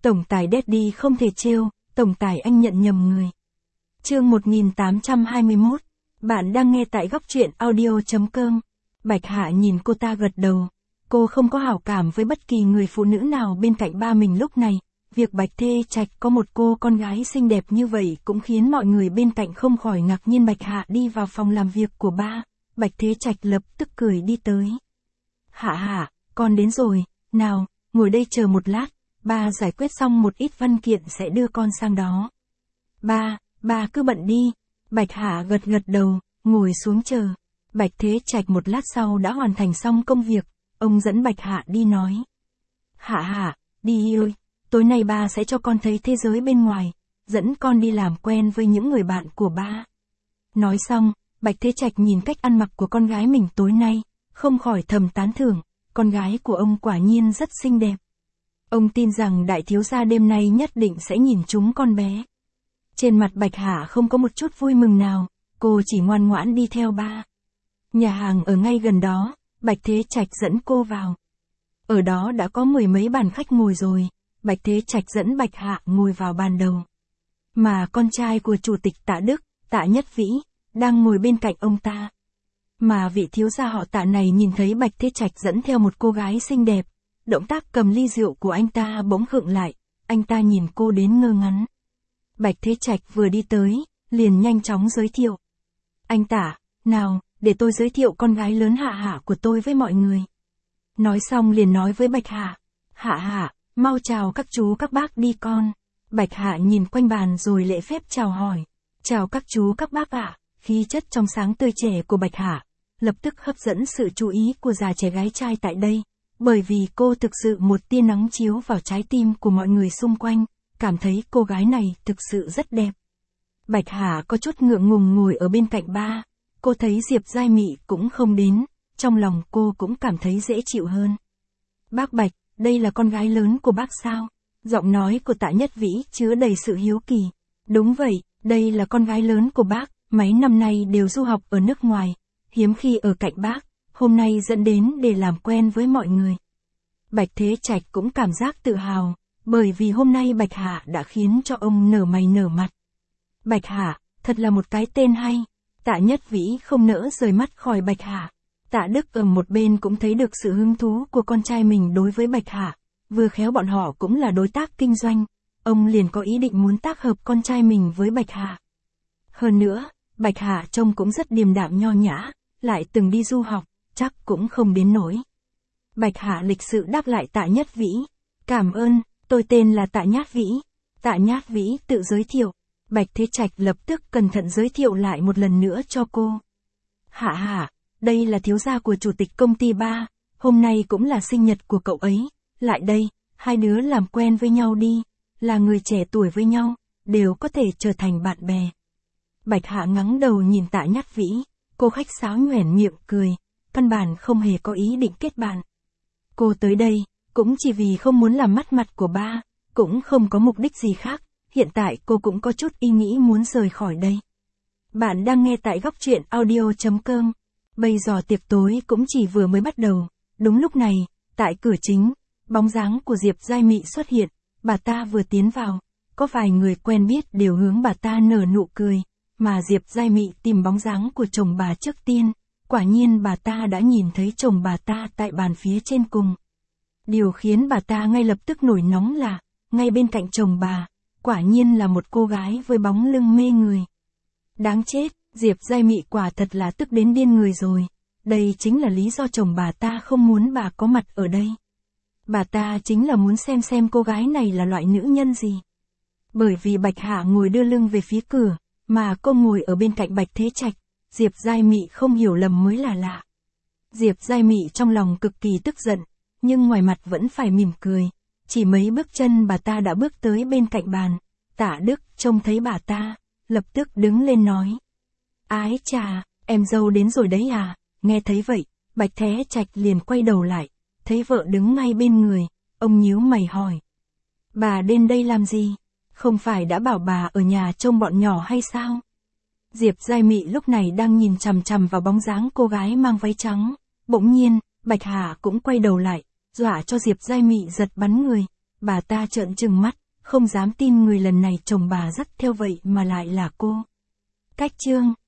Tổng tài Daddy không thể trêu, tổng tài anh nhận nhầm người. Chương 1821, bạn đang nghe tại góc truyện audio.com. Bạch Hạ nhìn cô ta gật đầu. Cô không có hảo cảm với bất kỳ người phụ nữ nào bên cạnh ba mình lúc này. Việc Bạch Thế Trạch có một cô con gái xinh đẹp như vậy cũng khiến mọi người bên cạnh không khỏi ngạc nhiên. Bạch Hạ đi vào phòng làm việc của ba. Bạch Thế Trạch lập tức cười đi tới. Hạ, con đến rồi, nào, ngồi đây chờ một lát, ba giải quyết xong một ít văn kiện sẽ đưa con sang đó. Ba cứ bận đi. Bạch Hạ gật đầu, ngồi xuống chờ. Bạch Thế Trạch một lát sau đã hoàn thành xong công việc, ông dẫn Bạch Hạ đi nói. Hạ, đi ơi, tối nay ba sẽ cho con thấy thế giới bên ngoài, dẫn con đi làm quen với những người bạn của ba. Nói xong, Bạch Thế Trạch nhìn cách ăn mặc của con gái mình tối nay, không khỏi thầm tán thưởng, con gái của ông quả nhiên rất xinh đẹp. Ông tin rằng đại thiếu gia đêm nay nhất định sẽ nhìn trúng con bé. Trên mặt Bạch Hạ không có một chút vui mừng nào, cô chỉ ngoan ngoãn đi theo ba. Nhà hàng ở ngay gần đó, Bạch Thế Trạch dẫn cô vào. Ở đó đã có mười mấy bàn khách ngồi rồi, Bạch Thế Trạch dẫn Bạch Hạ ngồi vào bàn đầu. Mà con trai của chủ tịch Tạ Đức, Tạ Nhất Vĩ, đang ngồi bên cạnh ông ta. Mà vị thiếu gia họ Tạ này nhìn thấy Bạch Thế Trạch dẫn theo một cô gái xinh đẹp, động tác cầm ly rượu của anh ta bỗng khựng lại, anh ta nhìn cô đến ngơ ngắn. Bạch Thế Trạch vừa đi tới, liền nhanh chóng giới thiệu. Anh Tạ, nào, để tôi giới thiệu con gái lớn Hạ của tôi với mọi người. Nói xong liền nói với Bạch Hạ. Hạ, mau chào các chú các bác đi con. Bạch Hạ nhìn quanh bàn rồi lễ phép chào hỏi. Chào các chú các bác ạ. Khí chất trong sáng tươi trẻ của Bạch Hạ lập tức hấp dẫn sự chú ý của già trẻ gái trai tại đây, bởi vì cô thực sự một tia nắng chiếu vào trái tim của mọi người xung quanh, cảm thấy cô gái này thực sự rất đẹp. Bạch Hạ có chút ngượng ngùng ngồi ở bên cạnh ba, cô thấy Diệp Giai Mị cũng không đến, trong lòng cô cũng cảm thấy dễ chịu hơn. Bác Bạch, đây là con gái lớn của bác sao? Giọng nói của Tạ Nhất Vĩ chứa đầy sự hiếu kỳ. Đúng vậy, đây là con gái lớn của bác, mấy năm nay đều du học ở nước ngoài, hiếm khi ở cạnh bác, hôm nay dẫn đến để làm quen với mọi người. Bạch Thế Trạch cũng cảm giác tự hào, bởi vì hôm nay Bạch Hạ đã khiến cho ông nở mày nở mặt. Bạch Hạ, thật là một cái tên hay. Tạ Nhất Vĩ không nỡ rời mắt khỏi Bạch Hạ. Tạ Đức ở một bên cũng thấy được sự hứng thú của con trai mình đối với Bạch Hạ, vừa khéo bọn họ cũng là đối tác kinh doanh, ông liền có ý định muốn tác hợp con trai mình với Bạch Hạ. Hơn nữa, Bạch Hạ trông cũng rất điềm đạm nho nhã, lại từng đi du học, chắc cũng không đến nỗi. Bạch Hạ lịch sự đáp lại Tạ Nhất Vĩ. Cảm ơn, tôi tên là Tạ Nhát Vĩ. Tạ Nhát Vĩ tự giới thiệu. Bạch Thế Trạch lập tức cẩn thận giới thiệu lại một lần nữa cho cô. Hạ, đây là thiếu gia của chủ tịch công ty ba, hôm nay cũng là sinh nhật của cậu ấy. Lại đây, hai đứa làm quen với nhau đi, là người trẻ tuổi với nhau, đều có thể trở thành bạn bè. Bạch Hạ ngẩng đầu nhìn Tạ Nhát Vĩ, cô khách sáo nhoẻn miệng cười, căn bản không hề có ý định kết bạn. Cô tới đây, cũng chỉ vì không muốn làm mất mặt của ba, cũng không có mục đích gì khác, hiện tại cô cũng có chút ý nghĩ muốn rời khỏi đây. Bạn đang nghe tại góc truyện audio.com, bây giờ tiệc tối cũng chỉ vừa mới bắt đầu, đúng lúc này, tại cửa chính, bóng dáng của Diệp Giai Mị xuất hiện, bà ta vừa tiến vào, có vài người quen biết đều hướng bà ta nở nụ cười, mà Diệp Giai Mị tìm bóng dáng của chồng bà trước tiên, quả nhiên bà ta đã nhìn thấy chồng bà ta tại bàn phía trên cùng. Điều khiến bà ta ngay lập tức nổi nóng là, ngay bên cạnh chồng bà, quả nhiên là một cô gái với bóng lưng mê người. Đáng chết, Diệp Giai Mị quả thật là tức đến điên người rồi, đây chính là lý do chồng bà ta không muốn bà có mặt ở đây. Bà ta chính là muốn xem cô gái này là loại nữ nhân gì. Bởi vì Bạch Hạ ngồi đưa lưng về phía cửa, mà cô ngồi ở bên cạnh Bạch Thế Trạch, Diệp Giai Mị không hiểu lầm mới là lạ. Diệp Giai Mị trong lòng cực kỳ tức giận, nhưng ngoài mặt vẫn phải mỉm cười. Chỉ mấy bước chân bà ta đã bước tới bên cạnh bàn. Tạ Đức trông thấy bà ta, lập tức đứng lên nói. Ái chà, em dâu đến rồi đấy à? Nghe thấy vậy, Bạch Thế Trạch liền quay đầu lại, thấy vợ đứng ngay bên người, ông nhíu mày hỏi. Bà đến đây làm gì? Không phải đã bảo bà ở nhà trông bọn nhỏ hay sao? Diệp Giai Mị lúc này đang nhìn chằm chằm vào bóng dáng cô gái mang váy trắng. Bỗng nhiên, Bạch Hạ cũng quay đầu lại, dọa cho Diệp Giai Mị giật bắn người. Bà ta trợn trừng mắt, không dám tin người lần này chồng bà dắt theo vậy mà lại là cô. Cách chương